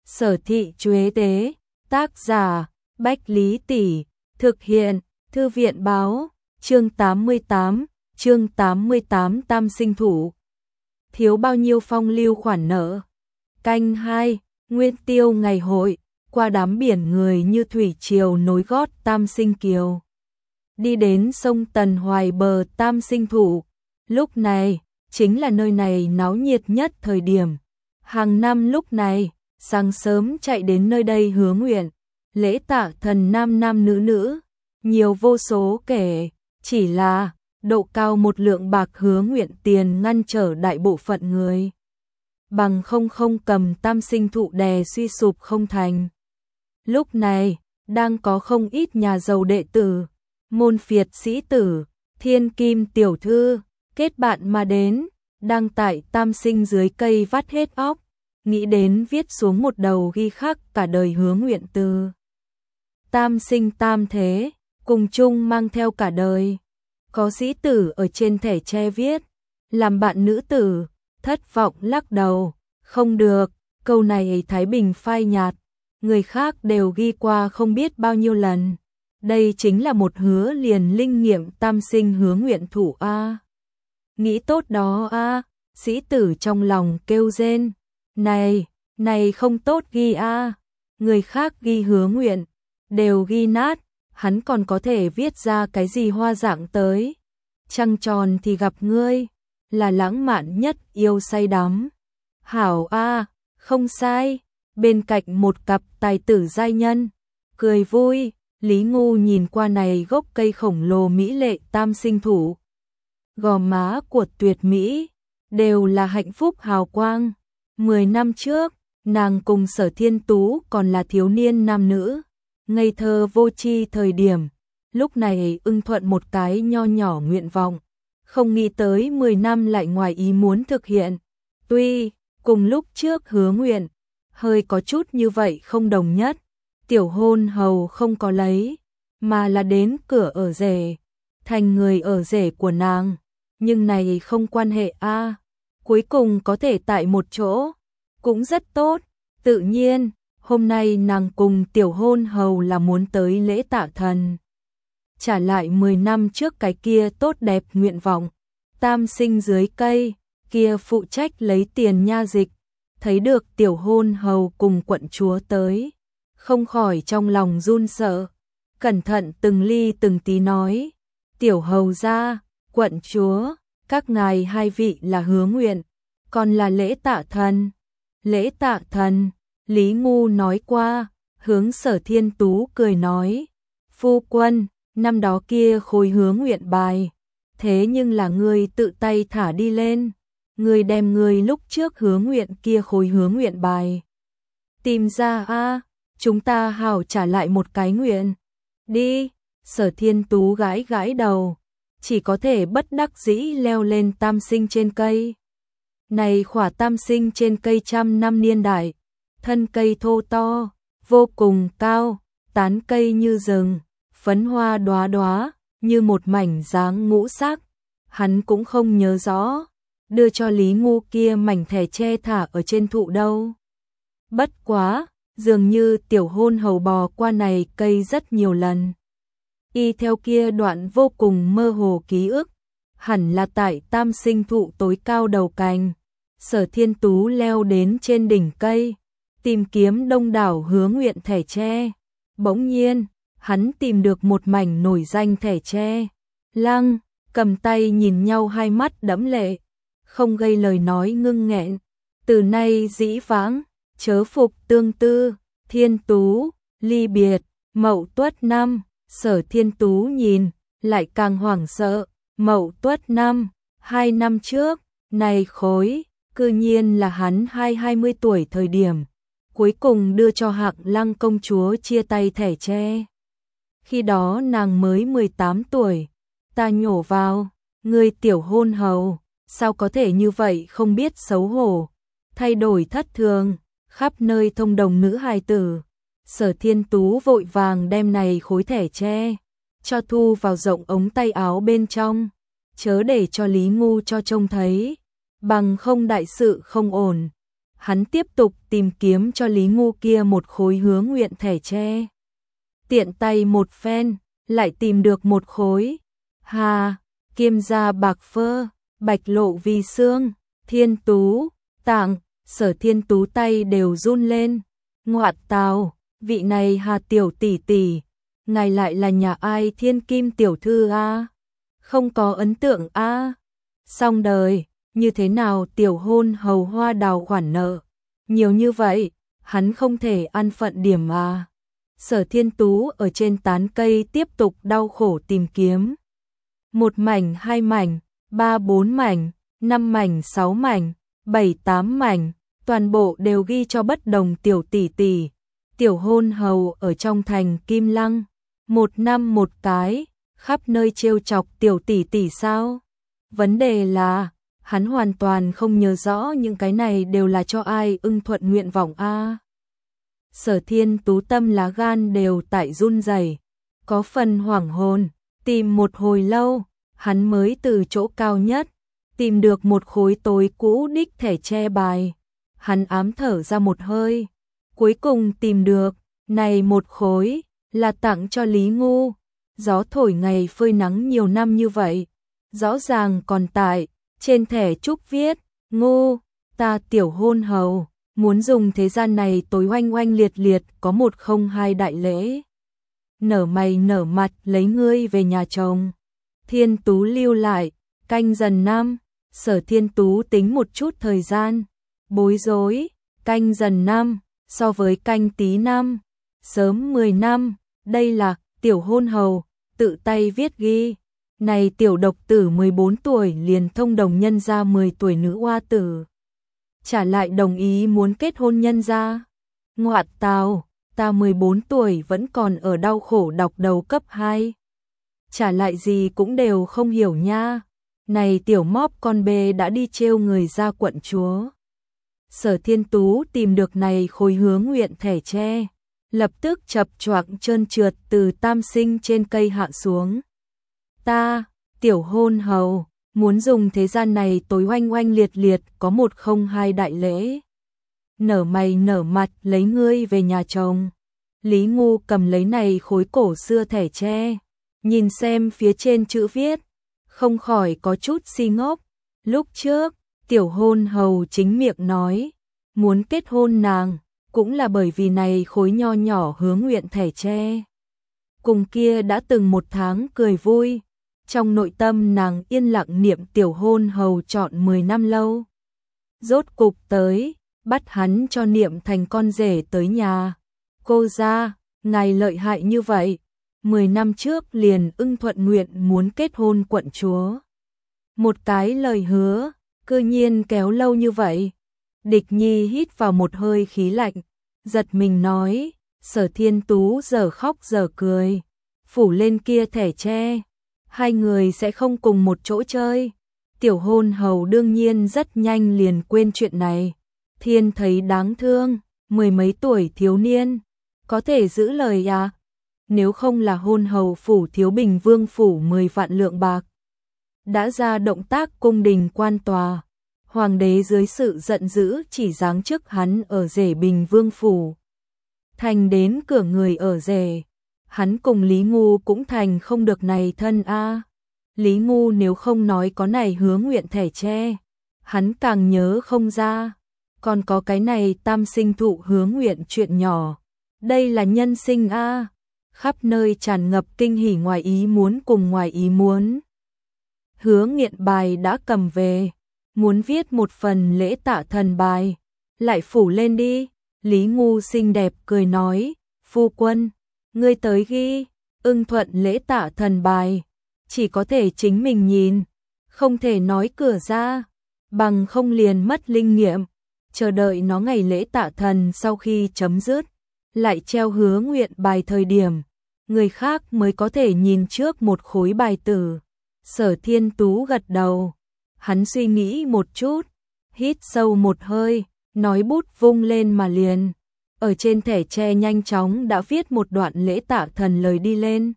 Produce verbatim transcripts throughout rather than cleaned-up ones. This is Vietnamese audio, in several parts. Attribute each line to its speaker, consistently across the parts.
Speaker 1: Sở Thị Chuế Tế, tác giả, Bách Lý Tỷ, thực hiện, Thư viện Báo, chương tám mươi tám, chương tám mươi tám Tam sinh thủ. Thiếu bao nhiêu phong lưu khoản nợ. Canh hai, Nguyên Tiêu ngày hội, qua đám biển người như thủy triều nối gót Tam sinh kiều. Đi đến sông Tần Hoài bờ Tam sinh thủ, lúc này, chính là nơi này náo nhiệt nhất thời điểm. Hàng năm lúc này, sáng sớm chạy đến nơi đây hứa nguyện, lễ tạ thần nam nam nữ nữ, nhiều vô số kể, chỉ là độ cao một lượng bạc hứa nguyện tiền ngăn trở đại bộ phận người. Bằng không không cầm tam sinh thụ đè suy sụp không thành. Lúc này, đang có không ít nhà giàu đệ tử, môn phiệt sĩ tử, thiên kim tiểu thư, kết bạn mà đến, đang tại tam sinh dưới cây vắt hết óc, nghĩ đến viết xuống một đầu ghi khắc cả đời hứa nguyện từ. Tam sinh tam thế, cùng chung mang theo cả đời. Có sĩ tử ở trên thẻ tre viết, làm bạn nữ tử, thất vọng lắc đầu, không được, câu này Thái Bình phai nhạt, người khác đều ghi qua không biết bao nhiêu lần. Đây chính là một hứa liền linh nghiệm tam sinh hứa nguyện thủ a. Nghĩ tốt đó a, sĩ tử trong lòng kêu rên, này, này không tốt ghi a, người khác ghi hứa nguyện, đều ghi nát, hắn còn có thể viết ra cái gì hoa dạng tới. Trăng tròn thì gặp ngươi, là lãng mạn nhất yêu say đắm. Hảo a, không sai, bên cạnh một cặp tài tử giai nhân, cười vui, Lý Ngu nhìn qua này gốc cây khổng lồ mỹ lệ tam sinh thủ. Gò má của tuyệt mỹ, đều là hạnh phúc hào quang. Mười năm trước, nàng cùng Sở Thiên Tú còn là thiếu niên nam nữ, ngây thơ vô tri thời điểm, lúc này ưng thuận một cái nho nhỏ nguyện vọng, không nghĩ tới mười năm lại ngoài ý muốn thực hiện. Tuy, cùng lúc trước hứa nguyện, hơi có chút như vậy không đồng nhất, tiểu hôn hầu không có lấy, mà là đến cửa ở rể, thành người ở rể của nàng, nhưng này không quan hệ a, cuối cùng có thể tại một chỗ, cũng rất tốt, tự nhiên, hôm nay nàng cùng tiểu hôn hầu là muốn tới lễ tạ thần. Trả lại mười năm trước cái kia tốt đẹp nguyện vọng, tam sinh dưới cây, kia phụ trách lấy tiền nha dịch, thấy được tiểu hôn hầu cùng quận chúa tới, không khỏi trong lòng run sợ, cẩn thận từng ly từng tí nói, tiểu hầu gia, quận chúa, các ngài hai vị là hứa nguyện, còn là lễ tạ thần. Lễ tạ thần, Lý Ngu nói qua, hướng Sở Thiên Tú cười nói, phu quân, năm đó kia khối hứa nguyện bài, thế nhưng là ngươi tự tay thả đi lên, ngươi đem ngươi lúc trước hứa nguyện kia khối hứa nguyện bài tìm ra a, chúng ta hảo trả lại một cái nguyện. Đi, Sở Thiên Tú gãi gãi đầu, chỉ có thể bất đắc dĩ leo lên tam sinh trên cây. Này khỏa tam sinh trên cây trăm năm niên đại, thân cây thô to, vô cùng cao, tán cây như rừng, phấn hoa đóa đóa, như một mảnh dáng ngũ sắc. Hắn cũng không nhớ rõ, đưa cho Lý Ngu kia mảnh thẻ tre thả ở trên thụ đâu. Bất quá, dường như tiểu hôn hầu bò qua này cây rất nhiều lần. Y theo kia đoạn vô cùng mơ hồ ký ức, hẳn là tại tam sinh thụ tối cao đầu cành. Sở Thiên Tú leo đến trên đỉnh cây, tìm kiếm đông đảo hứa nguyện thẻ tre. Bỗng nhiên, hắn tìm được một mảnh nổi danh thẻ tre. Lăng, cầm tay nhìn nhau hai mắt đẫm lệ, không gây lời nói ngưng nghẹn. Từ nay dĩ vãng, chớ phục tương tư, Thiên Tú, ly biệt, Mậu Tuất năm. Sở Thiên Tú nhìn, lại càng hoảng sợ. Mậu Tuất năm, hai năm trước, này khối, cư nhiên là hắn hai hai mươi tuổi thời điểm, cuối cùng đưa cho Hạng Lăng công chúa chia tay thẻ tre. Khi đó nàng mới mười tám tuổi, ta nhổ vào, người tiểu hôn hầu, sao có thể như vậy không biết xấu hổ, thay đổi thất thường, khắp nơi thông đồng nữ hài tử. Sở Thiên Tú vội vàng đem này khối thẻ tre, cho thu vào rộng ống tay áo bên trong, chớ để cho Lý Ngu cho trông thấy, bằng không đại sự không ổn. hắn tiếp tục tìm kiếm cho Lý Ngu kia một khối hứa nguyện thẻ tre. Tiện tay một phen, lại tìm được một khối. Hà, Kiêm gia bạc phơ, Bạch lộ vi xương, Thiên Tú, Tạng, Sở Thiên Tú tay đều run lên. Ngoạn tào, vị này Hà tiểu tỷ tỷ, ngài lại là nhà ai thiên kim tiểu thư a? Không có ấn tượng a. Xong đời, như thế nào tiểu hôn hầu hoa đào khoản nợ nhiều như vậy, hắn không thể ăn phận điểm à. Sở Thiên Tú ở trên tán cây tiếp tục đau khổ tìm kiếm. Một mảnh, hai mảnh, ba bốn mảnh, năm mảnh, sáu mảnh, bảy tám mảnh, toàn bộ đều ghi cho bất đồng tiểu tỷ tỷ, tiểu hôn hầu ở trong thành Kim Lăng, một năm một cái, khắp nơi trêu chọc tiểu tỷ tỷ sao? Vấn đề là, hắn hoàn toàn không nhớ rõ những cái này đều là cho ai ưng thuận nguyện vọng a. Sở Thiên Tú tâm lá gan đều tại run rẩy, có phần hoảng hồn, tìm một hồi lâu, hắn mới từ chỗ cao nhất tìm được một khối tối cũ đích thẻ tre bài. Hắn ám thở ra một hơi, cuối cùng tìm được, này một khối là tặng cho Lý Ngu. Gió thổi ngày phơi nắng nhiều năm như vậy, rõ ràng còn tại trên thẻ trúc viết, Ngu, ta tiểu hôn hầu, muốn dùng thế gian này tối oanh oanh liệt liệt có một không hai đại lễ. Nở mày nở mặt lấy ngươi về nhà chồng. Thiên Tú lưu lại, canh dần năm, Sở Thiên Tú tính một chút thời gian, bối rối, canh dần năm, so với canh tí năm, sớm mười năm, đây là tiểu hôn hầu, tự tay viết ghi. Này tiểu độc tử mười bốn tuổi liền thông đồng nhân gia mười tuổi nữ oa tử. Trả lại đồng ý muốn kết hôn nhân gia. Ngoạn tào, ta mười bốn tuổi vẫn còn ở đau khổ đọc đầu cấp hai. Trả lại gì cũng đều không hiểu nha. Này tiểu móp con bê đã đi trêu người ra quận chúa. Sở Thiên Tú tìm được này khối hứa nguyện thẻ tre, lập tức chập choạng trơn trượt từ tam sinh trên cây hạ xuống. Ta, tiểu hôn hầu, muốn dùng thế gian này tối oanh oanh liệt liệt có một không hai đại lễ. Nở mày nở mặt lấy ngươi về nhà chồng. Lý Ngu cầm lấy này khối cổ xưa thẻ tre, nhìn xem phía trên chữ viết, không khỏi có chút si ngốc. Lúc trước, tiểu hôn hầu chính miệng nói, muốn kết hôn nàng, cũng là bởi vì này khối nho nhỏ hứa nguyện thẻ tre. Cùng kia đã từng một tháng cười vui, trong nội tâm nàng yên lặng niệm tiểu hôn hầu chọn mười năm lâu. Rốt cục tới, bắt hắn cho niệm thành con rể tới nhà. Cô gia, ngài lợi hại như vậy, mười năm trước liền ưng thuận nguyện muốn kết hôn quận chúa. Một cái lời hứa, cư nhiên kéo lâu như vậy. Địch Nhi hít vào một hơi khí lạnh, giật mình nói, Sở Thiên Tú giờ khóc giờ cười, phủ lên kia thẻ tre, hai người sẽ không cùng một chỗ chơi. Tiểu hôn hầu đương nhiên rất nhanh liền quên chuyện này. Thiên thấy đáng thương, mười mấy tuổi thiếu niên, có thể giữ lời à? Nếu không là hôn hầu phủ thiếu bình vương phủ mười vạn lượng bạc, đã ra động tác cung đình quan tòa, hoàng đế dưới sự giận dữ chỉ giáng chức hắn ở rể bình vương phủ. Thành đến cửa người ở rể, hắn cùng Lý Ngu cũng thành không được này thân a. Lý Ngu nếu không nói có này hứa nguyện thẻ tre, hắn càng nhớ không ra. Còn có cái này tam sinh thụ hứa nguyện chuyện nhỏ, đây là nhân sinh a. Khắp nơi tràn ngập kinh hỉ ngoài ý muốn cùng ngoài ý muốn. Hứa nghiện bài đã cầm về, muốn viết một phần lễ tạ thần bài, lại phủ lên đi. Lý Ngu xinh đẹp cười nói, phu quân, ngươi tới ghi, ưng thuận lễ tạ thần bài, chỉ có thể chính mình nhìn, không thể nói cửa ra, bằng không liền mất linh nghiệm. Chờ đợi nó ngày lễ tạ thần sau khi chấm dứt, lại treo hứa nguyện bài thời điểm, người khác mới có thể nhìn trước một khối bài tử. Sở Thiên Tú gật đầu, hắn suy nghĩ một chút, hít sâu một hơi, nói bút vung lên mà liền. Ở trên thẻ tre nhanh chóng đã viết một đoạn lễ tạ thần lời đi lên.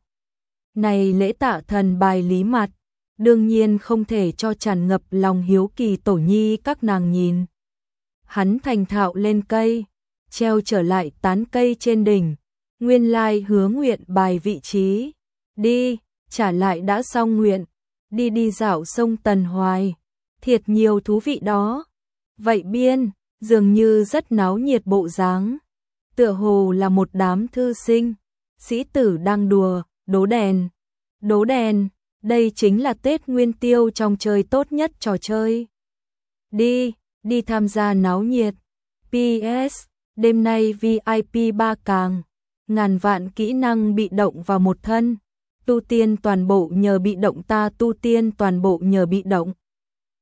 Speaker 1: Này lễ tạ thần bài lý mặt, đương nhiên không thể cho tràn ngập lòng hiếu kỳ tổ nhi các nàng nhìn. hắn thành thạo lên cây, treo trở lại tán cây trên đỉnh, nguyên lai hứa nguyện bài vị trí, đi, trả lại đã xong nguyện, đi đi dạo sông Tần Hoài, thiệt nhiều thú vị đó. Vậy biên, dường như rất náo nhiệt bộ dáng, tựa hồ là một đám thư sinh, sĩ tử đang đùa, đố đèn, đố đèn, đây chính là Tết Nguyên Tiêu trong chơi tốt nhất trò chơi. Đi, đi tham gia náo nhiệt. pê ét, đêm nay vi ai pi ba càng, ngàn vạn kỹ năng bị động vào một thân, tu tiên toàn bộ nhờ bị động ta tu tiên toàn bộ nhờ bị động.